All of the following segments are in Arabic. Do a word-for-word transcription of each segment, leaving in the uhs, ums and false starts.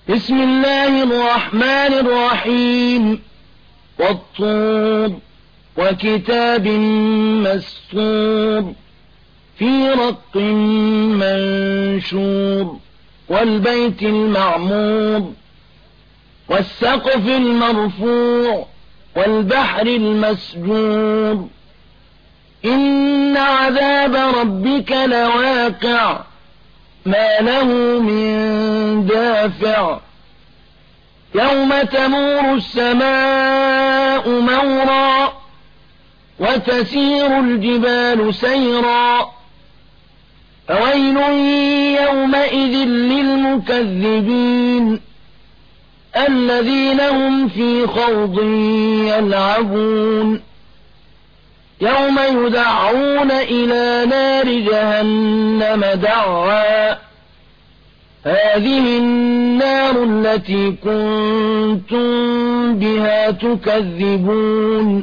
بسم الله الرحمن الرحيم والطور وكتاب مسطور في رق منشور والبيت المعمور والسقف المرفوع والبحر المسجور إن عذاب ربك لواقع ما له من دافع يوم تمور السماء مورا وتسير الجبال سيرا فويل يومئذ للمكذبين الذين هم في خوض يلعبون يوم يدعون إلى نار جهنم دعا هذه النار التي كنتم بها تكذبون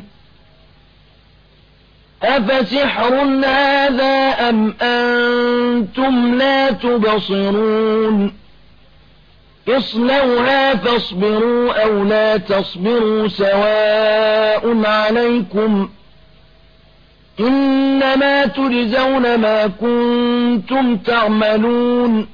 أفسحر هذا أم أنتم لا تبصرون اصلوها فاصبروا أو لا تصبروا سواء عليكم إنما تجزون ما كنتم تعملون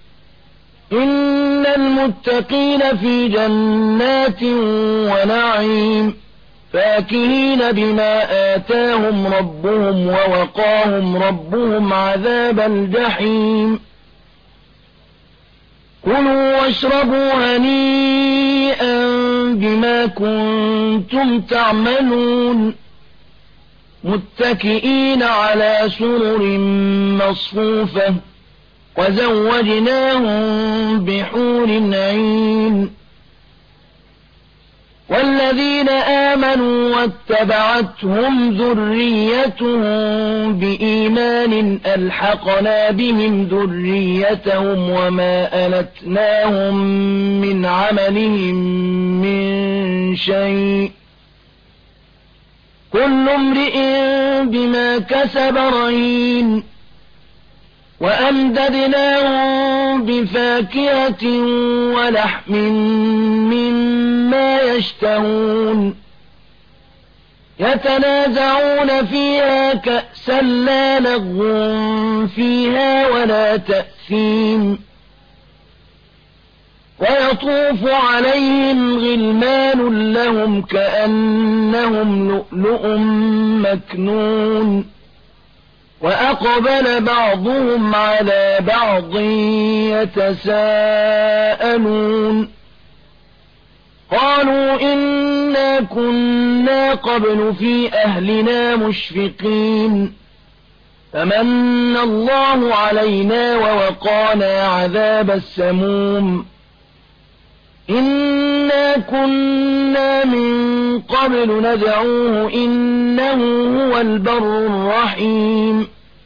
إن المتقين في جنات ونعيم فاكهين بما آتاهم ربهم ووقاهم ربهم عذاب الجحيم كلوا واشربوا هنيئا بما كنتم تعملون متكئين على سرر مصفوفة وزوجناهم بحور عين والذين آمنوا واتبعتهم ذريتهم بإيمان ألحقنا بهم ذريتهم وما ألتناهم من عملهم من شيء كل امرئ بما كسب رهين وأمددناهم بفاكهة ولحم مما يشتهون يتنازعون فيها كأسا لا لغو فيها ولا تأثيم ويطوف عليهم غلمان لهم كأنهم لؤلؤ مكنون وأقبل بعضهم على بعض يتساءلون قالوا إنا كنا قبل في أهلنا مشفقين فمن الله علينا ووقانا عذاب السموم إنا كنا من قبل ندعوه إنه هو البر الرحيم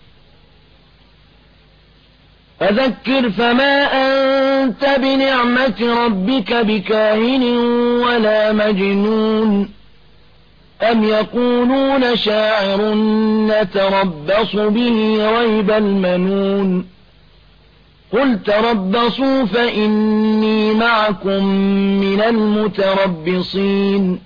فذكر فما أنت بنعمة ربك بكاهن ولا مجنون أم يقولون شاعر نتربص به ريب المنون قل تربصوا فإني معكم من المتربصين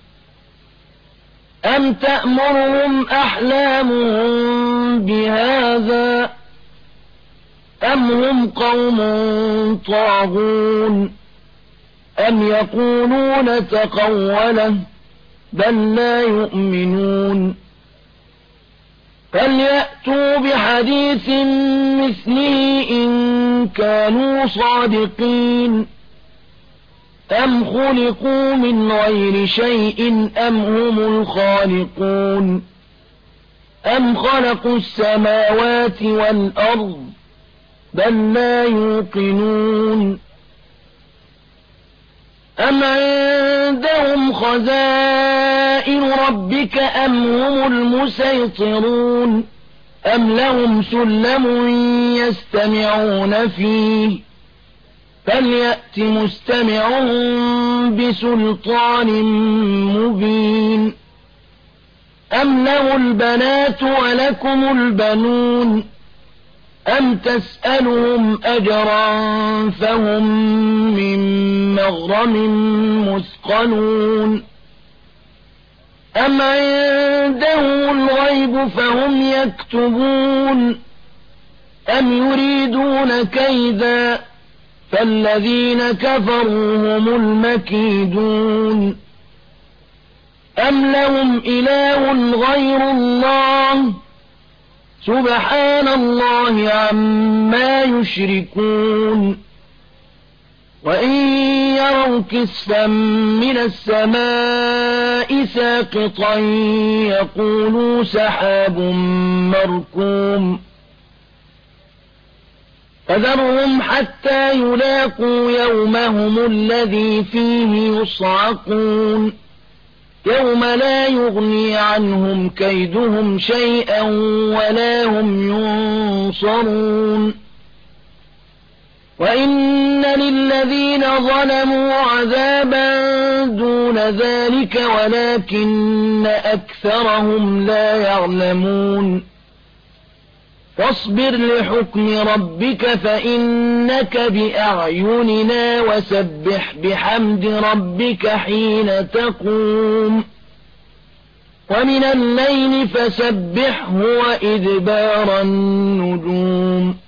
أم تأمرهم أحلامهم بهذا أم هم قوم طاغون أم يقولون تقوله بل لا يؤمنون فليأتوا بحديث مثله إن كانوا صادقين أم خلقوا من غير شيء أم هم الخالقون أم خلقوا السماوات والأرض بل لا يوقنون أم عندهم خزائن ربك أم هم المسيطرون أم لهم سلم يستمعون فيه فليأت مستمعهم بسلطان مبين أم له البنات ولكم البنون أم تسألهم أجرا فهم من مغرم مثقلون أم عندهم الغيب فهم يكتبون أم يريدون كيدا فالذين كفروا هم المكيدون أم لهم إله غير الله سبحان الله عما يشركون وإن يروا كسفا من السماء ساقطا يقولوا سحاب مركوم فذرهم حتى يلاقوا يومهم الذي فيه يصعقون يوم لا يغني عنهم كيدهم شيئا ولا هم ينصرون وإن للذين ظلموا عذابا دون ذلك ولكن أكثرهم لا يعلمون فاصبر لحكم ربك فإنك بأعيننا وسبح بحمد ربك حين تقوم ومن الليل فسبحه وإدبار النجوم